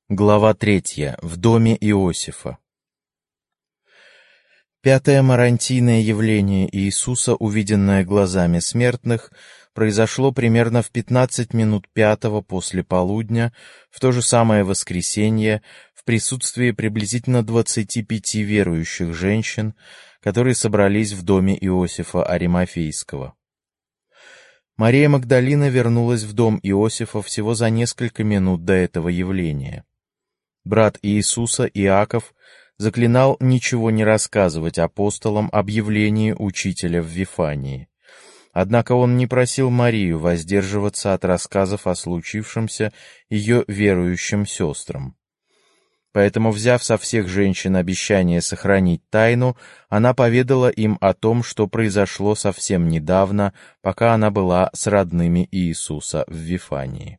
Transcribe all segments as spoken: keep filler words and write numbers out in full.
Глава третья. В доме Иосифа. Пятое марантийное явление Иисуса, увиденное глазами смертных, произошло примерно в пятнадцать минут пятого после полудня, в то же самое воскресенье, в присутствии приблизительно двадцати пяти верующих женщин, которые собрались в доме Иосифа Аримафейского. Мария Магдалина вернулась в дом Иосифа всего за несколько минут до этого явления. Брат Иисуса, Иаков, заклинал ничего не рассказывать апостолам об явлении учителя в Вифании. Однако он не просил Марию воздерживаться от рассказов о случившемся ее верующим сестрам. Поэтому, взяв со всех женщин обещание сохранить тайну, она поведала им о том, что произошло совсем недавно, пока она была с родными Иисуса в Вифании.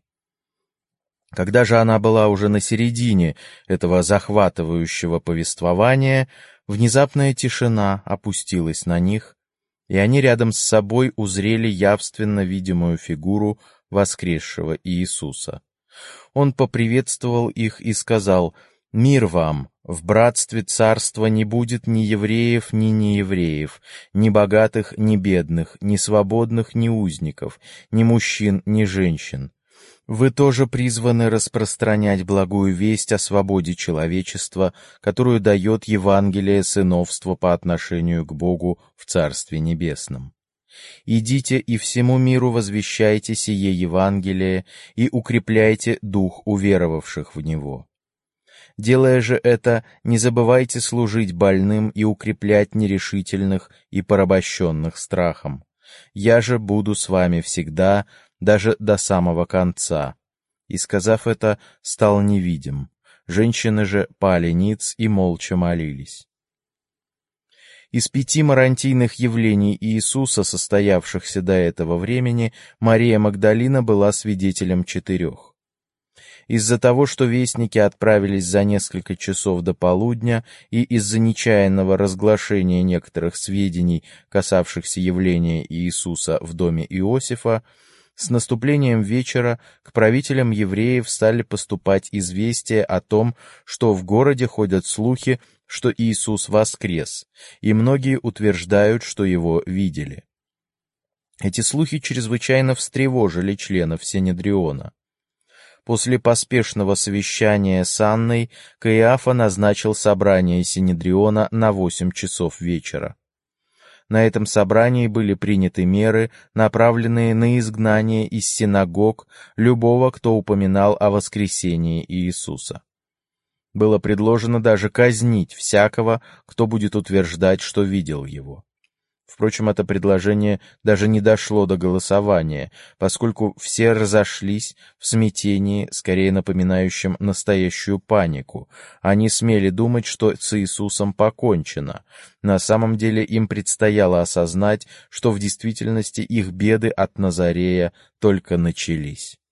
Когда же она была уже на середине этого захватывающего повествования, внезапная тишина опустилась на них, и они рядом с собой узрели явственно видимую фигуру воскресшего Иисуса. Он поприветствовал их и сказал: «Мир вам! В братстве царства не будет ни евреев, ни неевреев, ни богатых, ни бедных, ни свободных, ни узников, ни мужчин, ни женщин. Вы тоже призваны распространять благую весть о свободе человечества, которую дает Евангелие сыновства по отношению к Богу в Царстве Небесном. Идите и всему миру возвещайте сие Евангелие и укрепляйте дух уверовавших в него. Делая же это, не забывайте служить больным и укреплять нерешительных и порабощенных страхом. Я же буду с вами всегда, даже до самого конца». И, сказав это, стал невидим. Женщины же пали ниц и молча молились. Из пяти марантийных явлений Иисуса, состоявшихся до этого времени, Мария Магдалина была свидетелем четырех. Из-за того, что вестники отправились за несколько часов до полудня, и из-за нечаянного разглашения некоторых сведений, касавшихся явления Иисуса в доме Иосифа, с наступлением вечера к правителям евреев стали поступать известия о том, что в городе ходят слухи, что Иисус воскрес, и многие утверждают, что его видели. Эти слухи чрезвычайно встревожили членов Синедриона. После поспешного совещания с Анной Каиафа назначил собрание Синедриона на восемь часов вечера. На этом собрании были приняты меры, направленные на изгнание из синагог любого, кто упоминал о воскресении Иисуса. Было предложено даже казнить всякого, кто будет утверждать, что видел его. Впрочем, это предложение даже не дошло до голосования, поскольку все разошлись в смятении, скорее напоминающем настоящую панику. Они смели думать, что с Иисусом покончено. На самом деле им предстояло осознать, что в действительности их беды от Назарея только начались.